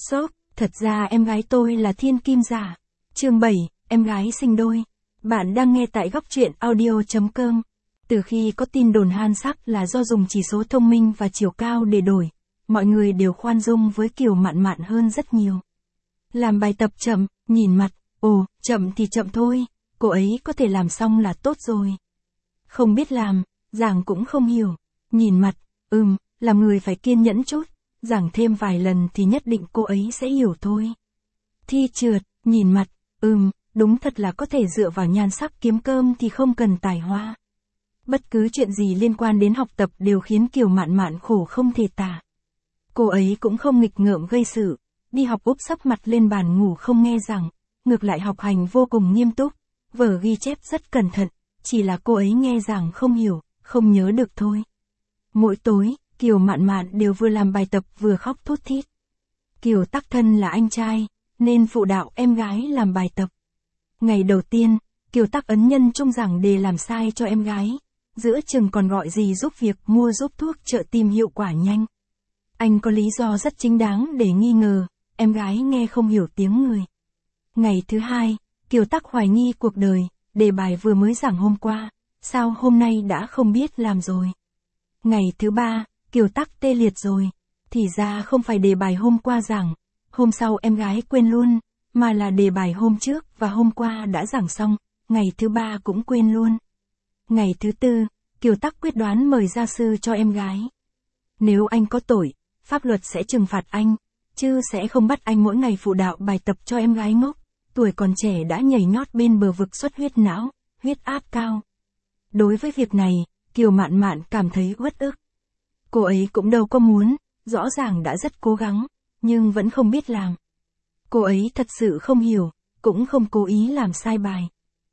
Sốc, thật ra em gái tôi là thiên kim giả. Chương 7, em gái sinh đôi. Bạn đang nghe tại góc truyện audio.com. Từ khi có tin đồn han sắc là do dùng chỉ số thông minh và chiều cao để đổi, mọi người đều khoan dung với Kiều Mạn Mạn hơn rất nhiều. Làm bài tập chậm, nhìn mặt, chậm thì chậm thôi, cô ấy có thể làm xong là tốt rồi. Không biết làm, giảng cũng không hiểu. Nhìn mặt, làm người phải kiên nhẫn chút, giảng thêm vài lần thì nhất định cô ấy sẽ hiểu thôi. Thi trượt, nhìn mặt, đúng thật là có thể dựa vào nhan sắc kiếm cơm thì không cần tài hoa. Bất cứ chuyện gì liên quan đến học tập đều khiến Kiều Mạn Mạn khổ không thể tả. Cô ấy cũng không nghịch ngợm gây sự, đi học úp sấp mặt lên bàn ngủ không nghe giảng, ngược lại học hành vô cùng nghiêm túc, vở ghi chép rất cẩn thận, chỉ là cô ấy nghe giảng không hiểu, không nhớ được thôi. Mỗi tối, Kiều Mạn Mạn đều vừa làm bài tập vừa khóc thút thít. Kiều Tắc thân là anh trai, nên phụ đạo em gái làm bài tập. Ngày đầu tiên, Kiều Tắc ấn nhân trong giảng đề làm sai cho em gái, giữa chừng còn gọi dì giúp việc mua giúp thuốc trợ tim hiệu quả nhanh. Anh có lý do rất chính đáng để nghi ngờ, em gái nghe không hiểu tiếng người. Ngày thứ hai, Kiều Tắc hoài nghi cuộc đời, đề bài vừa mới giảng hôm qua, sao hôm nay đã không biết làm rồi. Ngày thứ ba, Kiều Tắc tê liệt rồi, thì ra không phải đề bài hôm qua giảng, hôm sau em gái quên luôn, mà là đề bài hôm trước và hôm qua đã giảng xong, ngày thứ ba cũng quên luôn. Ngày thứ tư, Kiều Tắc quyết đoán mời gia sư cho em gái. Nếu anh có tội, pháp luật sẽ trừng phạt anh, chứ sẽ không bắt anh mỗi ngày phụ đạo bài tập cho em gái ngốc, tuổi còn trẻ đã nhảy nhót bên bờ vực xuất huyết não, huyết áp cao. Đối với việc này, Kiều Mạn Mạn cảm thấy uất ức. Cô ấy cũng đâu có muốn, rõ ràng đã rất cố gắng, nhưng vẫn không biết làm. Cô ấy thật sự không hiểu, cũng không cố ý làm sai bài.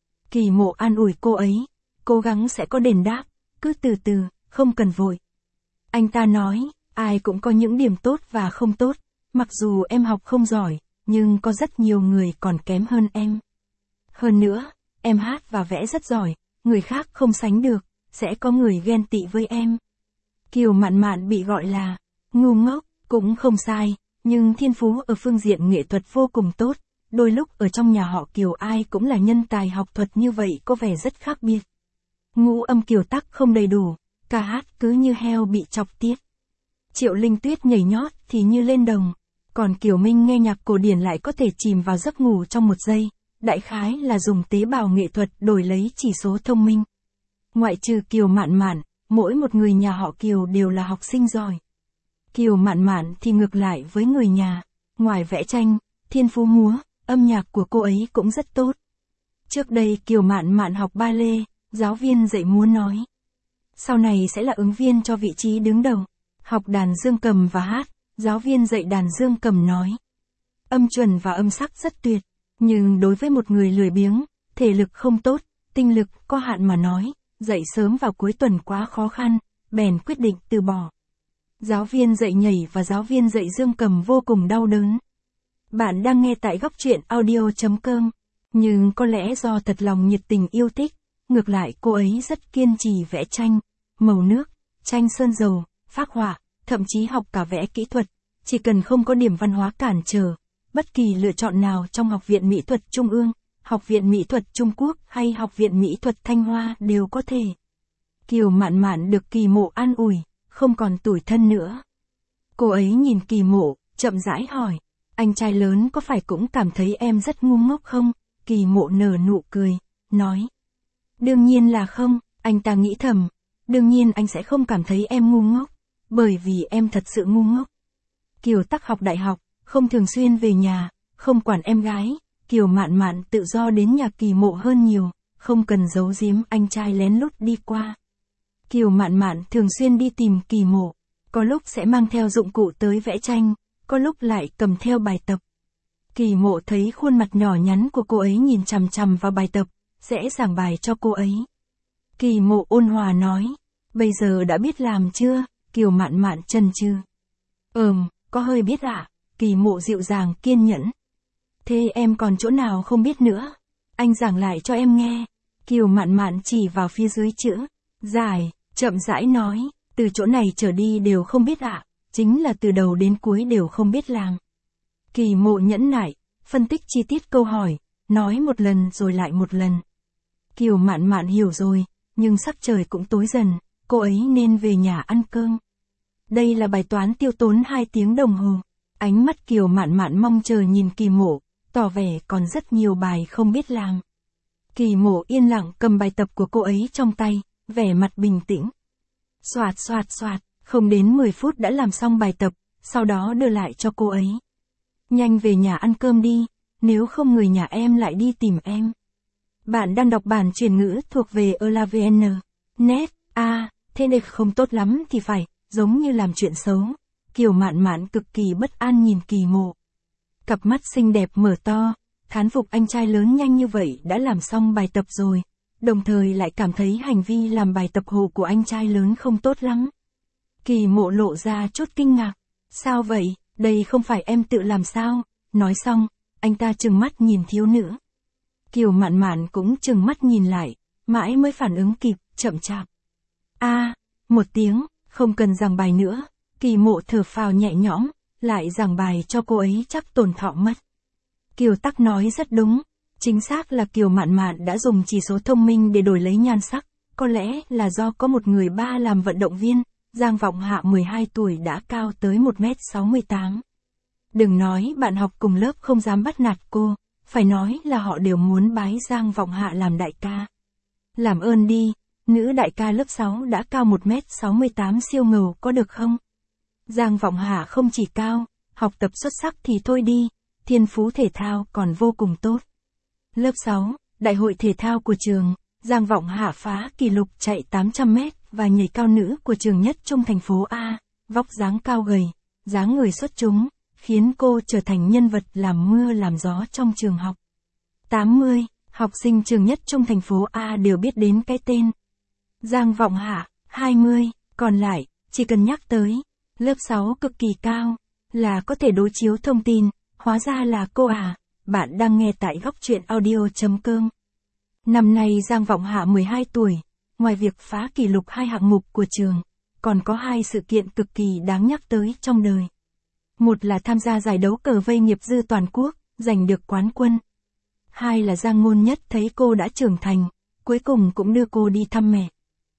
Kỳ Mộ an ủi cô ấy, cố gắng sẽ có đền đáp, cứ từ từ, không cần vội. Anh ta nói, ai cũng có những điểm tốt và không tốt, mặc dù em học không giỏi, nhưng có rất nhiều người còn kém hơn em. Hơn nữa, em hát và vẽ rất giỏi, người khác không sánh được, sẽ có người ghen tị với em. Kiều Mạn Mạn bị gọi là ngu ngốc, cũng không sai, nhưng thiên phú ở phương diện nghệ thuật vô cùng tốt, đôi lúc ở trong nhà họ Kiều ai cũng là nhân tài học thuật như vậy có vẻ rất khác biệt. Ngũ âm Kiều Tắc không đầy đủ, ca hát cứ như heo bị chọc tiết. Triệu Linh Tuyết nhảy nhót thì như lên đồng, còn Kiều Minh nghe nhạc cổ điển lại có thể chìm vào giấc ngủ trong một giây, đại khái là dùng tế bào nghệ thuật đổi lấy chỉ số thông minh. Ngoại trừ Kiều Mạn Mạn, mỗi một người nhà họ Kiều đều là học sinh giỏi. Kiều Mạn Mạn thì ngược lại với người nhà, ngoài vẽ tranh, thiên phú múa, âm nhạc của cô ấy cũng rất tốt. Trước đây Kiều Mạn Mạn học ba lê, giáo viên dạy múa nói. Sau này sẽ là ứng viên cho vị trí đứng đầu. Học đàn dương cầm và hát, giáo viên dạy đàn dương cầm nói. Âm chuẩn và âm sắc rất tuyệt, nhưng đối với một người lười biếng, thể lực không tốt, tinh lực có hạn mà nói, dạy sớm vào cuối tuần quá khó khăn, bèn quyết định từ bỏ. Giáo viên dạy nhảy và giáo viên dạy dương cầm vô cùng đau đớn. Bạn đang nghe tại góc truyện audio.com, nhưng có lẽ do thật lòng nhiệt tình yêu thích, ngược lại cô ấy rất kiên trì vẽ tranh, màu nước, tranh sơn dầu, phác họa, thậm chí học cả vẽ kỹ thuật, chỉ cần không có điểm văn hóa cản trở, bất kỳ lựa chọn nào trong Học viện Mỹ thuật Trung ương, Học viện Mỹ thuật Trung Quốc hay Học viện Mỹ thuật Thanh Hoa đều có thể. Kiều Mạn Mạn được Kỳ Mộ an ủi, không còn tủi thân nữa. Cô ấy nhìn Kỳ Mộ, chậm rãi hỏi, anh trai lớn có phải cũng cảm thấy em rất ngu ngốc không? Kỳ Mộ nở nụ cười, nói. Đương nhiên là không, anh ta nghĩ thầm, đương nhiên anh sẽ không cảm thấy em ngu ngốc, bởi vì em thật sự ngu ngốc. Kiều Tắc học đại học, không thường xuyên về nhà, không quản em gái, Kiều Mạn Mạn tự do đến nhà Kỳ Mộ hơn nhiều, không cần giấu giếm anh trai lén lút đi qua. Kiều Mạn Mạn thường xuyên đi tìm Kỳ Mộ, có lúc sẽ mang theo dụng cụ tới vẽ tranh, có lúc lại cầm theo bài tập. Kỳ Mộ thấy khuôn mặt nhỏ nhắn của cô ấy nhìn chằm chằm vào bài tập, sẽ giảng bài cho cô ấy. Kỳ Mộ ôn hòa nói, bây giờ đã biết làm chưa? Kiều Mạn Mạn chần chừ. Có hơi biết ạ. Kỳ Mộ dịu dàng kiên nhẫn. Thế em còn chỗ nào không biết nữa? Anh giảng lại cho em nghe. Kiều Mạn Mạn chỉ vào phía dưới chữ giải, chậm rãi nói, từ chỗ này trở đi đều không biết ạ, chính là từ đầu đến cuối đều không biết làm. Kỳ Mộ nhẫn nại, phân tích chi tiết câu hỏi, nói một lần rồi lại một lần. Kiều Mạn Mạn hiểu rồi, nhưng sắc trời cũng tối dần, cô ấy nên về nhà ăn cơm. Đây là bài toán tiêu tốn 2 tiếng đồng hồ. Ánh mắt Kiều Mạn Mạn mong chờ nhìn Kỳ Mộ, tỏ vẻ còn rất nhiều bài không biết làm. Kỳ Mộ yên lặng cầm bài tập của cô ấy trong tay, vẻ mặt bình tĩnh. Soạt soạt soạt, không đến 10 phút đã làm xong bài tập, sau đó đưa lại cho cô ấy. Nhanh về nhà ăn cơm đi, nếu không người nhà em lại đi tìm em. Bạn đang đọc bản chuyển ngữ thuộc về ELAVN. Net, thế này không tốt lắm thì phải, giống như làm chuyện xấu. Kiều Mạn Mạn cực kỳ bất an nhìn Kỳ Mộ. Cặp mắt xinh đẹp mở to, thán phục anh trai lớn nhanh như vậy đã làm xong bài tập rồi, đồng thời lại cảm thấy hành vi làm bài tập hộ của anh trai lớn không tốt lắm. Kỳ Mộ lộ ra chút kinh ngạc. Sao vậy, đây không phải em tự làm sao? Nói xong, anh ta trừng mắt nhìn thiếu nữ. Kiều Mạn Mạn cũng trừng mắt nhìn lại, mãi mới phản ứng kịp, chậm chạp. Một tiếng, không cần giảng bài nữa. Kỳ Mộ thở phào nhẹ nhõm, lại giảng bài cho cô ấy chắc tổn thọ mất. Kiều Tắc nói rất đúng, chính xác là Kiều Mạn Mạn đã dùng chỉ số thông minh để đổi lấy nhan sắc, có lẽ là do có một người ba làm vận động viên, Giang Vọng Hạ 12 tuổi đã cao tới 1m68. Đừng nói bạn học cùng lớp không dám bắt nạt cô, phải nói là họ đều muốn bái Giang Vọng Hạ làm đại ca. Làm ơn đi, nữ đại ca lớp 6 đã cao 1m68 siêu ngầu có được không? Giang Vọng Hạ không chỉ cao, học tập xuất sắc thì thôi đi, thiên phú thể thao còn vô cùng tốt. Lớp 6, đại hội thể thao của trường, Giang Vọng Hạ phá kỷ lục chạy 800m và nhảy cao nữ của trường nhất trung thành phố A, vóc dáng cao gầy, dáng người xuất chúng, khiến cô trở thành nhân vật làm mưa làm gió trong trường học. 80, học sinh trường nhất trung thành phố A đều biết đến cái tên. Giang Vọng Hạ, 20, còn lại, chỉ cần nhắc tới, lớp 6 cực kỳ cao, là có thể đối chiếu thông tin, hóa ra là cô à, bạn đang nghe tại góc truyện audio.com. Năm nay Giang Vọng Hạ 12 tuổi, ngoài việc phá kỷ lục 2 hạng mục của trường, còn có 2 sự kiện cực kỳ đáng nhắc tới trong đời. Một là tham gia giải đấu cờ vây nghiệp dư toàn quốc, giành được quán quân. 2 là Giang Ngôn Nhất thấy cô đã trưởng thành, cuối cùng cũng đưa cô đi thăm mẹ.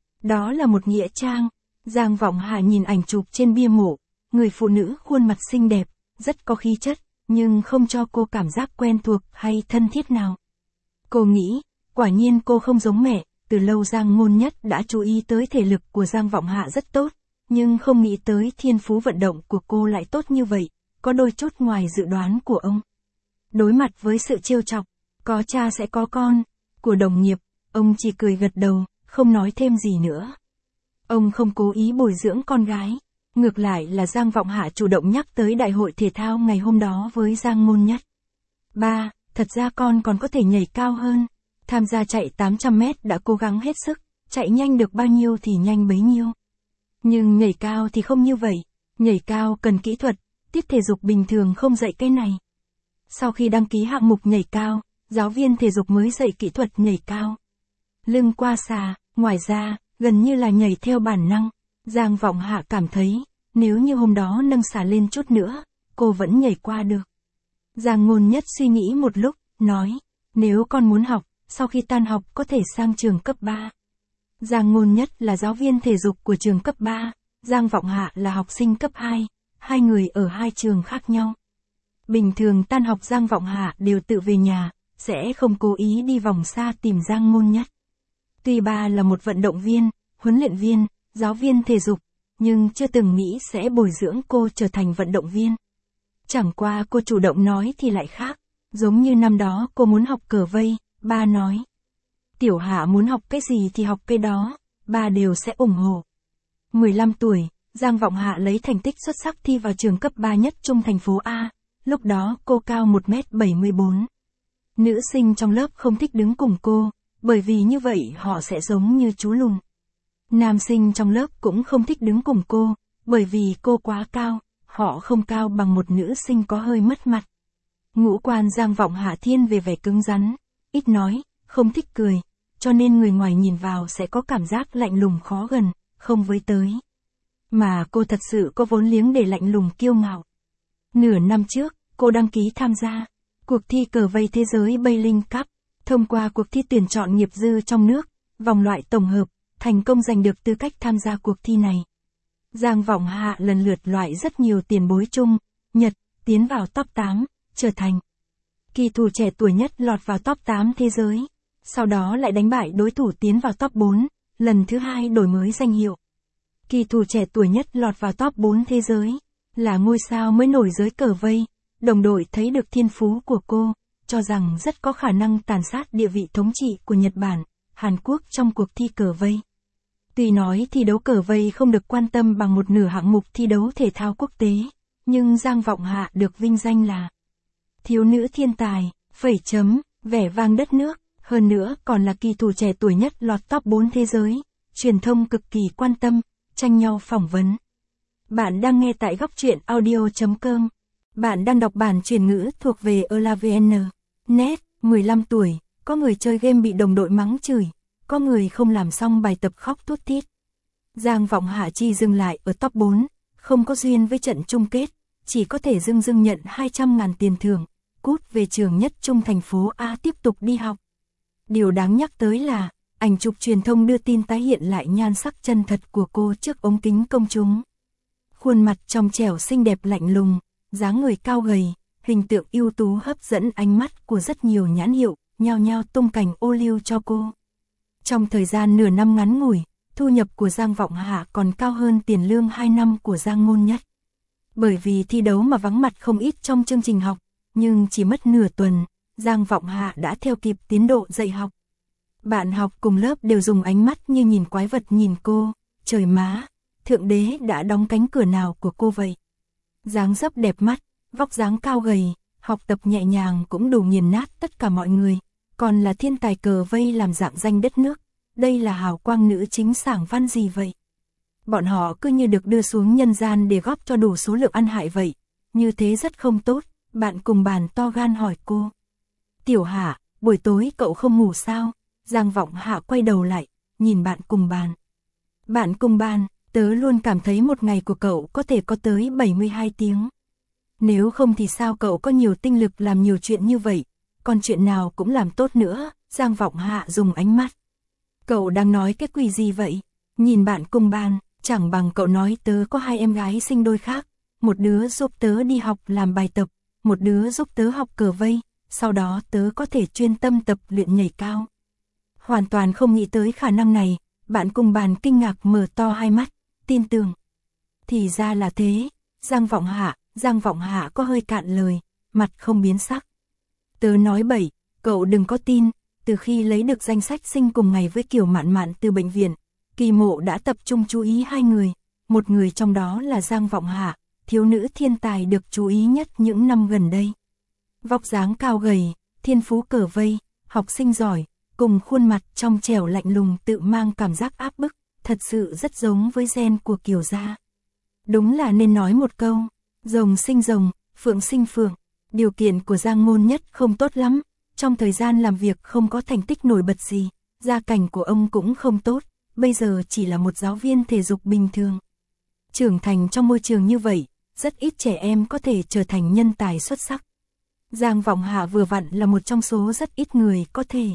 Đó là một nghĩa trang. Giang Vọng Hạ nhìn ảnh chụp trên bia mộ, người phụ nữ khuôn mặt xinh đẹp, rất có khí chất, nhưng không cho cô cảm giác quen thuộc hay thân thiết nào. Cô nghĩ, quả nhiên cô không giống mẹ, từ lâu Giang Ngôn Nhất đã chú ý tới thể lực của Giang Vọng Hạ rất tốt, nhưng không nghĩ tới thiên phú vận động của cô lại tốt như vậy, có đôi chút ngoài dự đoán của ông. Đối mặt với sự trêu chọc, có cha sẽ có con, của đồng nghiệp, ông chỉ cười gật đầu, không nói thêm gì nữa. Ông không cố ý bồi dưỡng con gái, ngược lại là Giang Vọng Hạ chủ động nhắc tới đại hội thể thao ngày hôm đó với Giang Ngôn Nhất. Ba, thật ra con còn có thể nhảy cao hơn. Tham gia chạy 800m đã cố gắng hết sức, chạy nhanh được bao nhiêu thì nhanh bấy nhiêu. Nhưng nhảy cao thì không như vậy, nhảy cao cần kỹ thuật, tiết thể dục bình thường không dạy cái này. Sau khi đăng ký hạng mục nhảy cao, giáo viên thể dục mới dạy kỹ thuật nhảy cao. Lưng qua xà, ngoài ra, gần như là nhảy theo bản năng. Giang Vọng Hạ cảm thấy, nếu như hôm đó nâng xà lên chút nữa, cô vẫn nhảy qua được. Giang Ngôn Nhất suy nghĩ một lúc, nói, nếu con muốn học, sau khi tan học có thể sang trường cấp 3. Giang Ngôn Nhất là giáo viên thể dục của trường cấp 3, Giang Vọng Hạ là học sinh cấp 2, hai người ở hai trường khác nhau. Bình thường tan học Giang Vọng Hạ đều tự về nhà, sẽ không cố ý đi vòng xa tìm Giang Ngôn Nhất. Tuy ba là một vận động viên, huấn luyện viên, giáo viên thể dục, nhưng chưa từng nghĩ sẽ bồi dưỡng cô trở thành vận động viên. Chẳng qua cô chủ động nói thì lại khác, giống như năm đó cô muốn học cờ vây, ba nói. Tiểu Hạ muốn học cái gì thì học cái đó, ba đều sẽ ủng hộ. 15 tuổi, Giang Vọng Hạ lấy thành tích xuất sắc thi vào trường cấp 3 nhất trung thành phố A, lúc đó cô cao 1m74. Nữ sinh trong lớp không thích đứng cùng cô, bởi vì như vậy họ sẽ giống như chú lùn. Nam sinh trong lớp cũng không thích đứng cùng cô, bởi vì cô quá cao, họ không cao bằng một nữ sinh có hơi mất mặt. Ngũ quan Giang Vọng Hạ thiên về vẻ cứng rắn, ít nói, không thích cười, cho nên người ngoài nhìn vào sẽ có cảm giác lạnh lùng khó gần, không với tới. Mà cô thật sự có vốn liếng để lạnh lùng kiêu ngạo. Nửa năm trước, cô đăng ký tham gia cuộc thi cờ vây thế giới Bailing Cup. Thông qua cuộc thi tuyển chọn nghiệp dư trong nước, vòng loại tổng hợp, thành công giành được tư cách tham gia cuộc thi này. Giang Vọng Hạ lần lượt loại rất nhiều tiền bối Trung, Nhật, tiến vào top 8, trở thành kỳ thủ trẻ tuổi nhất lọt vào top 8 thế giới. Sau đó lại đánh bại đối thủ tiến vào top 4, lần thứ 2 đổi mới danh hiệu. Kỳ thủ trẻ tuổi nhất lọt vào top 4 thế giới, là ngôi sao mới nổi giới cờ vây. Đồng đội thấy được thiên phú của cô, cho rằng rất có khả năng tàn sát địa vị thống trị của Nhật Bản, Hàn Quốc trong cuộc thi cờ vây. Tuy nói thi đấu cờ vây không được quan tâm bằng một nửa hạng mục thi đấu thể thao quốc tế, nhưng Giang Vọng Hạ được vinh danh là thiếu nữ thiên tài, vẻ vang đất nước, hơn nữa còn là kỳ thủ trẻ tuổi nhất lọt top 4 thế giới, truyền thông cực kỳ quan tâm, tranh nhau phỏng vấn. Bạn đang nghe tại góc truyện audio.com. Bạn đang đọc bản truyền ngữ thuộc về ELAVN.net, 15 tuổi, có người chơi game bị đồng đội mắng chửi, có người không làm xong bài tập khóc thút thít. Giang Vọng Hạ chỉ dừng lại ở top 4, không có duyên với trận chung kết, chỉ có thể dưng nhận 200.000 tiền thưởng, cút về trường nhất trung thành phố A tiếp tục đi học. Điều đáng nhắc tới là, ảnh chụp truyền thông đưa tin tái hiện lại nhan sắc chân thật của cô trước ống kính công chúng. Khuôn mặt trong trẻo xinh đẹp lạnh lùng, dáng người cao gầy, hình tượng ưu tú hấp dẫn ánh mắt của rất nhiều nhãn hiệu, nhao nhao tung cành ô liu cho cô. Trong thời gian nửa năm ngắn ngủi, thu nhập của Giang Vọng Hạ còn cao hơn tiền lương 2 năm của Giang Ngôn Nhất. Bởi vì thi đấu mà vắng mặt không ít trong chương trình học, nhưng chỉ mất nửa tuần, Giang Vọng Hạ đã theo kịp tiến độ dạy học. Bạn học cùng lớp đều dùng ánh mắt như nhìn quái vật nhìn cô, trời má, Thượng Đế đã đóng cánh cửa nào của cô vậy? Dáng dấp đẹp mắt, vóc dáng cao gầy, học tập nhẹ nhàng cũng đủ nghiền nát tất cả mọi người, còn là thiên tài cờ vây làm rạng danh đất nước, đây là hào quang nữ chính sảng văn gì vậy? Bọn họ cứ như được đưa xuống nhân gian để góp cho đủ số lượng ăn hại vậy, như thế rất không tốt, bạn cùng bàn to gan hỏi cô. Tiểu Hạ, buổi tối cậu không ngủ sao? Giang Vọng Hạ quay đầu lại, nhìn bạn cùng bàn. Bạn cùng bàn, tớ luôn cảm thấy một ngày của cậu có thể có tới 72 tiếng. Nếu không thì sao cậu có nhiều tinh lực làm nhiều chuyện như vậy, còn chuyện nào cũng làm tốt nữa, Giang Vọng Hạ dùng ánh mắt. Cậu đang nói cái quỷ gì vậy? Nhìn bạn cùng bàn, chẳng bằng cậu nói tớ có 2 em gái sinh đôi khác, một đứa giúp tớ đi học làm bài tập, một đứa giúp tớ học cờ vây, sau đó tớ có thể chuyên tâm tập luyện nhảy cao. Hoàn toàn không nghĩ tới khả năng này, bạn cùng bàn kinh ngạc mở to hai mắt, tin tưởng. Thì ra là thế, Giang Vọng Hạ có hơi cạn lời, mặt không biến sắc. Tớ nói bậy, cậu đừng có tin, từ khi lấy được danh sách sinh cùng ngày với Kiều Mạn Mạn từ bệnh viện, Kỳ Mộ đã tập trung chú ý 2 người, một người trong đó là Giang Vọng Hạ, thiếu nữ thiên tài được chú ý nhất những năm gần đây. Vóc dáng cao gầy, thiên phú cờ vây, học sinh giỏi, cùng khuôn mặt trong trẻo lạnh lùng tự mang cảm giác áp bức, thật sự rất giống với gen của Kiều gia. Đúng là nên nói một câu, rồng sinh rồng, phượng sinh phượng. Điều kiện của Giang Ngôn Nhất không tốt lắm, trong thời gian làm việc không có thành tích nổi bật gì, gia cảnh của ông cũng không tốt, bây giờ chỉ là một giáo viên thể dục bình thường. Trưởng thành trong môi trường như vậy, rất ít trẻ em có thể trở thành nhân tài xuất sắc. Giang Vọng Hạ vừa vặn là một trong số rất ít người có thể.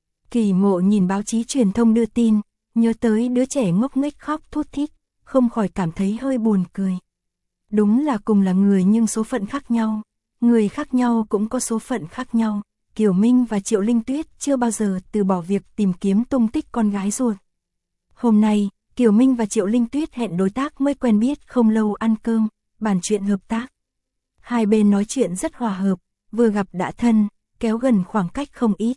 Kỳ Mộ nhìn báo chí truyền thông đưa tin, nhớ tới đứa trẻ ngốc nghếch khóc thút thít, không khỏi cảm thấy hơi buồn cười. Đúng là cùng là người nhưng số phận khác nhau, người khác nhau cũng có số phận khác nhau. Kiều Minh và Triệu Linh Tuyết chưa bao giờ từ bỏ việc tìm kiếm tung tích con gái ruột. Hôm nay, Kiều Minh và Triệu Linh Tuyết hẹn đối tác mới quen biết không lâu ăn cơm, bàn chuyện hợp tác. Hai bên nói chuyện rất hòa hợp, vừa gặp đã thân, kéo gần khoảng cách không ít.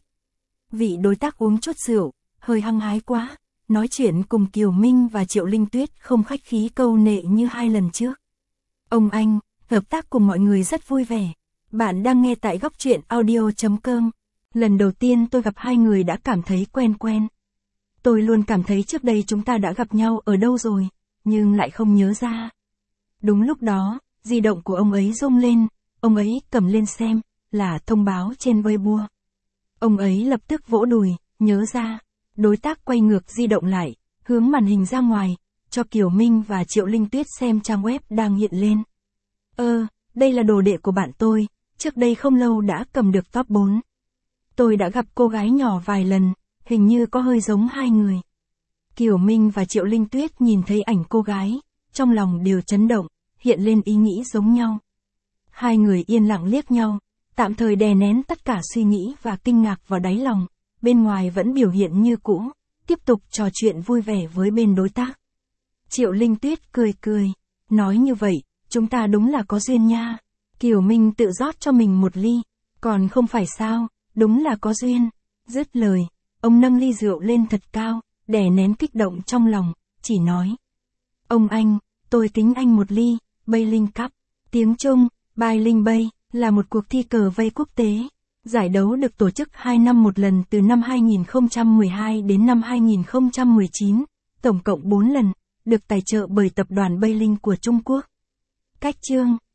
Vị đối tác uống chút rượu, hơi hăng hái quá, nói chuyện cùng Kiều Minh và Triệu Linh Tuyết không khách khí câu nệ như 2 lần trước. Ông anh, hợp tác cùng mọi người rất vui vẻ. Bạn đang nghe tại góc truyện audio.com. Lần đầu tiên tôi gặp 2 người đã cảm thấy quen. Tôi luôn cảm thấy trước đây chúng ta đã gặp nhau ở đâu rồi, nhưng lại không nhớ ra. Đúng lúc đó, di động của ông ấy rung lên, ông ấy cầm lên xem, là thông báo trên Weibo. Ông ấy lập tức vỗ đùi, nhớ ra. Đối tác quay ngược di động lại, hướng màn hình ra ngoài, cho Kiều Minh và Triệu Linh Tuyết xem trang web đang hiện lên. Đây là đồ đệ của bạn tôi, trước đây không lâu đã cầm được top 4. Tôi đã gặp cô gái nhỏ vài lần, hình như có hơi giống hai người. Kiều Minh và Triệu Linh Tuyết nhìn thấy ảnh cô gái, trong lòng đều chấn động, hiện lên ý nghĩ giống nhau. Hai người yên lặng liếc nhau, tạm thời đè nén tất cả suy nghĩ và kinh ngạc vào đáy lòng, bên ngoài vẫn biểu hiện như cũ, tiếp tục trò chuyện vui vẻ với bên đối tác. Triệu Linh Tuyết cười cười, nói như vậy, chúng ta đúng là có duyên nha. Kiều Minh tự rót cho mình một ly, còn không phải sao, đúng là có duyên. Dứt lời, ông nâng ly rượu lên thật cao, đè nén kích động trong lòng, chỉ nói. Ông anh, tôi kính anh một ly, Bailing Cup. Tiếng Trung, Bailing Bay, là một cuộc thi cờ vây quốc tế. Giải đấu được tổ chức 2 năm một lần từ năm 2012 đến năm 2019, tổng cộng 4 lần, được tài trợ bởi tập đoàn Bailing của Trung Quốc. Cách chương,